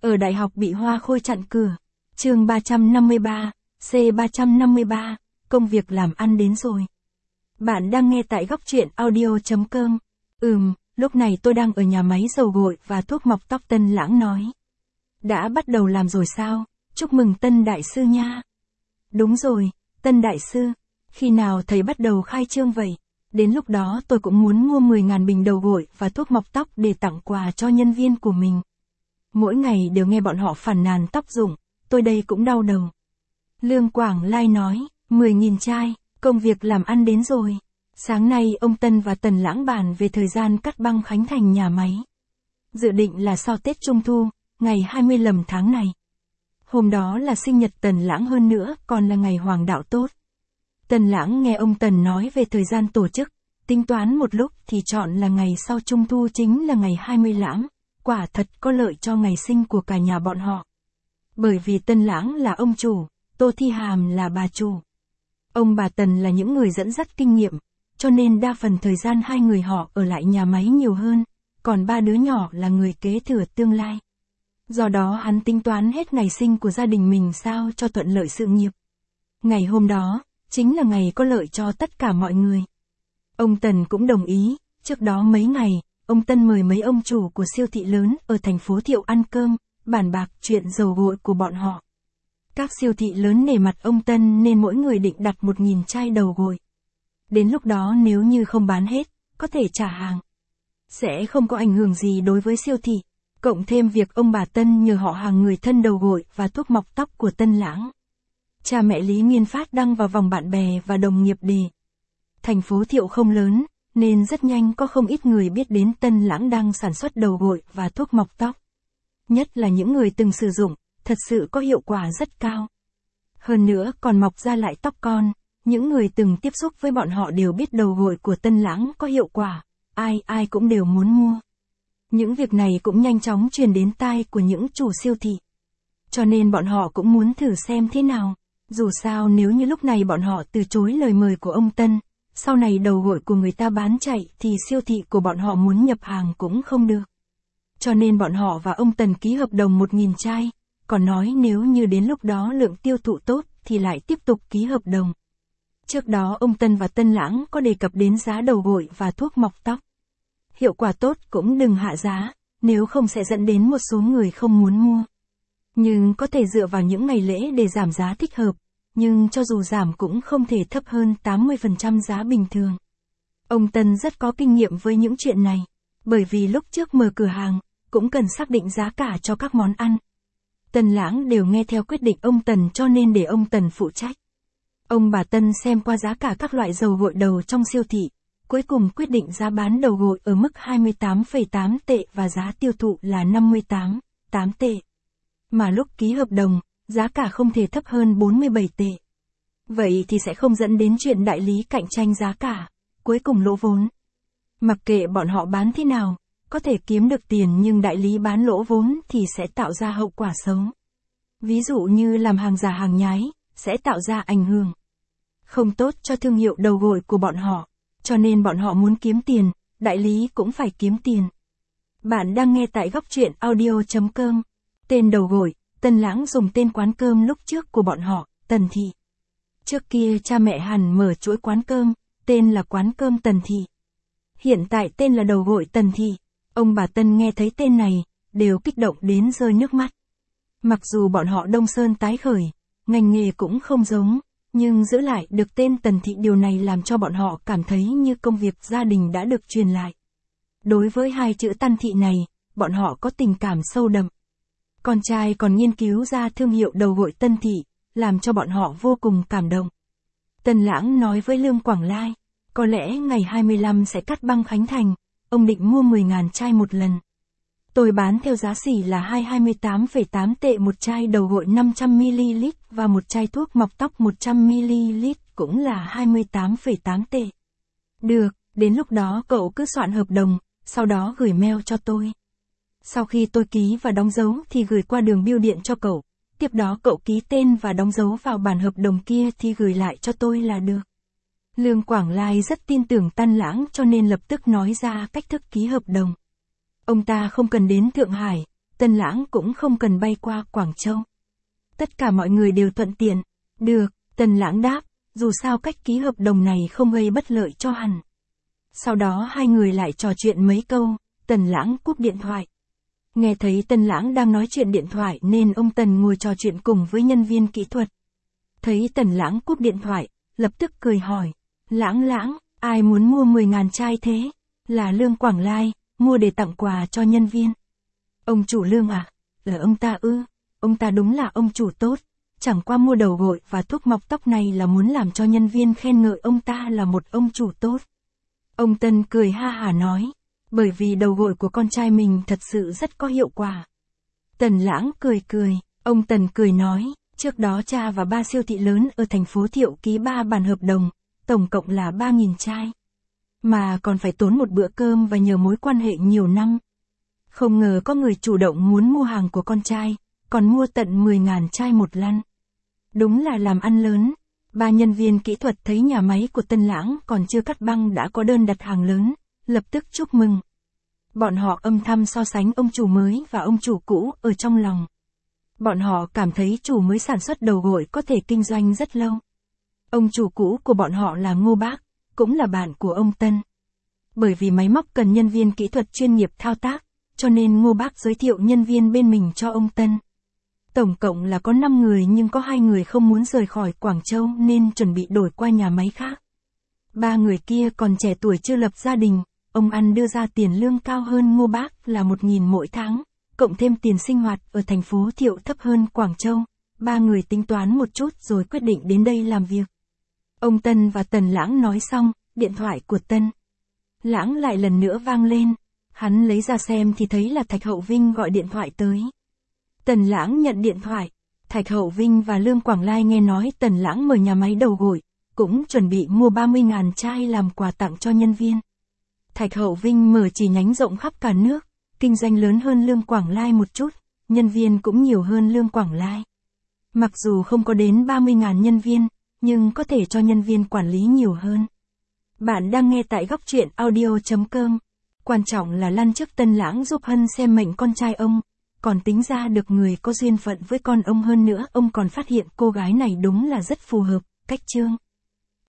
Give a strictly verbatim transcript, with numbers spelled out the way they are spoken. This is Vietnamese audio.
Ở đại học bị Hoa Khôi chặn cửa. Chương ba trăm năm mươi ba, C ba trăm năm mươi ba, công việc làm ăn đến rồi. Bạn đang nghe tại góc truyện audio chấm com. Ừm, lúc này tôi đang ở nhà máy dầu gội và thuốc mọc tóc Tân Lãng nói. Đã bắt đầu làm rồi sao? Chúc mừng Tân Đại Sư nha. Đúng rồi, Tân Đại Sư. Khi nào thầy bắt đầu khai trương vậy? Đến lúc đó tôi cũng muốn mua mười nghìn bình dầu gội và thuốc mọc tóc để tặng quà cho nhân viên của mình. Mỗi ngày đều nghe bọn họ phàn nàn tóc rụng, tôi đây cũng đau đầu. Lương Quảng Lai nói, mười nghìn chai, công việc làm ăn đến rồi. Sáng nay ông Tân và Tần Lãng bàn về thời gian cắt băng khánh thành nhà máy. Dự định là sau Tết Trung Thu, ngày hai mươi lầm tháng này. Hôm đó là sinh nhật Tần Lãng hơn nữa, còn là ngày hoàng đạo tốt. Tần Lãng nghe ông Tần nói về thời gian tổ chức, tính toán một lúc thì chọn là ngày sau Trung Thu chính là ngày hai mươi lãm, quả thật có lợi cho ngày sinh của cả nhà bọn họ. Bởi vì Tần Lãng là ông chủ, Tô Thi Hàm là bà chủ. Ông bà Tần là những người dẫn dắt kinh nghiệm, cho nên đa phần thời gian hai người họ ở lại nhà máy nhiều hơn, còn ba đứa nhỏ là người kế thừa tương lai. Do đó hắn tính toán hết ngày sinh của gia đình mình sao cho thuận lợi sự nghiệp. Ngày hôm đó, chính là ngày có lợi cho tất cả mọi người. Ông Tần cũng đồng ý, trước đó mấy ngày, ông Tân mời mấy ông chủ của siêu thị lớn ở thành phố Thiệu ăn cơm, bàn bạc chuyện dầu gội của bọn họ. Các siêu thị lớn nể mặt ông Tân nên mỗi người định đặt một nghìn chai dầu gội. Đến lúc đó nếu như không bán hết, có thể trả hàng. Sẽ không có ảnh hưởng gì đối với siêu thị, cộng thêm việc ông bà Tân nhờ họ hàng người thân dầu gội và thuốc mọc tóc của Tân Lãng. Cha mẹ Lý Nguyên Phát đăng vào vòng bạn bè và đồng nghiệp đề. Thành phố Thiệu không lớn, nên rất nhanh có không ít người biết đến Tân Lãng đang sản xuất dầu gội và thuốc mọc tóc. Nhất là những người từng sử dụng, thật sự có hiệu quả rất cao. Hơn nữa còn mọc ra lại tóc con, những người từng tiếp xúc với bọn họ đều biết dầu gội của Tân Lãng có hiệu quả, ai ai cũng đều muốn mua. Những việc này cũng nhanh chóng truyền đến tai của những chủ siêu thị. Cho nên bọn họ cũng muốn thử xem thế nào. Dù sao nếu như lúc này bọn họ từ chối lời mời của ông Tân, sau này dầu gội của người ta bán chạy thì siêu thị của bọn họ muốn nhập hàng cũng không được. Cho nên bọn họ và ông Tần ký hợp đồng một nghìn chai, còn nói nếu như đến lúc đó lượng tiêu thụ tốt thì lại tiếp tục ký hợp đồng. Trước đó ông Tân và Tân Lãng có đề cập đến giá dầu gội và thuốc mọc tóc. Hiệu quả tốt cũng đừng hạ giá, nếu không sẽ dẫn đến một số người không muốn mua. Nhưng có thể dựa vào những ngày lễ để giảm giá thích hợp, nhưng cho dù giảm cũng không thể thấp hơn tám mươi phần trăm giá bình thường. Ông Tân rất có kinh nghiệm với những chuyện này, bởi vì lúc trước mở cửa hàng, cũng cần xác định giá cả cho các món ăn. Tân Lãng đều nghe theo quyết định ông Tần cho nên để ông Tần phụ trách. Ông bà Tân xem qua giá cả các loại dầu gội đầu trong siêu thị, cuối cùng quyết định giá bán dầu gội ở mức hai mươi tám phẩy tám tệ và giá tiêu thụ là năm mươi tám phẩy tám tệ. Mà lúc ký hợp đồng, giá cả không thể thấp hơn bốn mươi bảy tệ. Vậy thì sẽ không dẫn đến chuyện đại lý cạnh tranh giá cả, cuối cùng lỗ vốn. Mặc kệ bọn họ bán thế nào, có thể kiếm được tiền nhưng đại lý bán lỗ vốn thì sẽ tạo ra hậu quả xấu. Ví dụ như làm hàng giả hàng nhái, sẽ tạo ra ảnh hưởng không tốt cho thương hiệu dầu gội của bọn họ, cho nên bọn họ muốn kiếm tiền, đại lý cũng phải kiếm tiền. Bạn đang nghe tại góc truyện audio chấm com. Tên dầu gội, Tân Lãng dùng tên quán cơm lúc trước của bọn họ, Tần Thị. Trước kia cha mẹ hẳn mở chuỗi quán cơm, tên là quán cơm Tần Thị. Hiện tại tên là dầu gội Tần Thị. Ông bà Tân nghe thấy tên này, đều kích động đến rơi nước mắt. Mặc dù bọn họ Đông Sơn tái khởi, ngành nghề cũng không giống, nhưng giữ lại được tên Tần Thị điều này làm cho bọn họ cảm thấy như công việc gia đình đã được truyền lại. Đối với hai chữ Tân Thị này, bọn họ có tình cảm sâu đậm. Con trai còn nghiên cứu ra thương hiệu dầu gội Tân Thị, làm cho bọn họ vô cùng cảm động. Tần Lãng nói với Lương Quảng Lai, có lẽ ngày hai mươi lăm sẽ cắt băng khánh thành, ông định mua mười nghìn chai một lần. Tôi bán theo giá xỉ là hai mươi tám phẩy tám tệ một chai dầu gội năm trăm mi li lít và một chai thuốc mọc tóc một trăm mi li lít cũng là hai mươi tám phẩy tám tệ. Được, đến lúc đó cậu cứ soạn hợp đồng, sau đó gửi mail cho tôi. Sau khi tôi ký và đóng dấu thì gửi qua đường bưu điện cho cậu, tiếp đó cậu ký tên và đóng dấu vào bản hợp đồng kia thì gửi lại cho tôi là được. Lương Quảng Lai rất tin tưởng Tân Lãng cho nên lập tức nói ra cách thức ký hợp đồng. Ông ta không cần đến Thượng Hải, Tân Tân Lãng cũng không cần bay qua Quảng Châu. Tất cả mọi người đều thuận tiện. Được, Tân Lãng đáp, dù sao cách ký hợp đồng này không gây bất lợi cho hắn. Sau đó hai người lại trò chuyện mấy câu, Tần Lãng cúp điện thoại. Nghe thấy Tân Lãng đang nói chuyện điện thoại nên ông Tần ngồi trò chuyện cùng với nhân viên kỹ thuật. Thấy Tần Lãng cúp điện thoại, lập tức cười hỏi, Lãng Lãng, ai muốn mua mười ngàn chai thế? Là Lương Quảng Lai, mua để tặng quà cho nhân viên. Ông chủ Lương à? Là ông ta ư? Ông ta đúng là ông chủ tốt. Chẳng qua mua đầu gội và thuốc mọc tóc này là muốn làm cho nhân viên khen ngợi ông ta là một ông chủ tốt. Ông Tân cười ha hả nói, bởi vì đầu gội của con trai mình thật sự rất có hiệu quả. Tần Lãng cười cười, ông Tần cười nói, trước đó cha và ba siêu thị lớn ở thành phố Thiệu ký ba bản hợp đồng, tổng cộng là ba nghìn chai. Mà còn phải tốn một bữa cơm và nhờ mối quan hệ nhiều năm. Không ngờ có người chủ động muốn mua hàng của con trai, còn mua tận mười ngàn chai một lăn. Đúng là làm ăn lớn. Ba nhân viên kỹ thuật thấy nhà máy của Tân Lãng còn chưa cắt băng đã có đơn đặt hàng lớn, lập tức chúc mừng. Bọn họ âm thầm so sánh ông chủ mới và ông chủ cũ ở trong lòng. Bọn họ cảm thấy chủ mới sản xuất đầu gội có thể kinh doanh rất lâu. Ông chủ cũ của bọn họ là Ngô Bác, cũng là bạn của ông Tân. Bởi vì máy móc cần nhân viên kỹ thuật chuyên nghiệp thao tác, cho nên Ngô Bác giới thiệu nhân viên bên mình cho ông Tân. Tổng cộng là có năm người nhưng có hai người không muốn rời khỏi Quảng Châu nên chuẩn bị đổi qua nhà máy khác. Ba người kia còn trẻ tuổi chưa lập gia đình, ông ăn đưa ra tiền lương cao hơn Ngô Bác là một nghìn mỗi tháng, cộng thêm tiền sinh hoạt ở thành phố Thiệu thấp hơn Quảng Châu. Ba người tính toán một chút rồi quyết định đến đây làm việc. Ông Tân và Tần Lãng nói xong, điện thoại của Tân Lãng lại lần nữa vang lên. Hắn lấy ra xem thì thấy là Thạch Hậu Vinh gọi điện thoại tới. Tần Lãng nhận điện thoại. Thạch Hậu Vinh và Lương Quảng Lai nghe nói Tần Lãng mở nhà máy đầu gội, cũng chuẩn bị mua ba mươi ngàn chai làm quà tặng cho nhân viên. Thạch Hậu Vinh mở chi nhánh rộng khắp cả nước, kinh doanh lớn hơn Lương Quảng Lai một chút, nhân viên cũng nhiều hơn Lương Quảng Lai. Mặc dù không có đến ba mươi ngàn nhân viên, nhưng có thể cho nhân viên quản lý nhiều hơn. Bạn đang nghe tại góc truyện audio chấm com. Quan trọng là lăn trước Tân Lãng giúp Hân xem mệnh con trai ông, còn tính ra được người có duyên phận với con ông hơn nữa. Ông còn phát hiện cô gái này đúng là rất phù hợp, cách chương.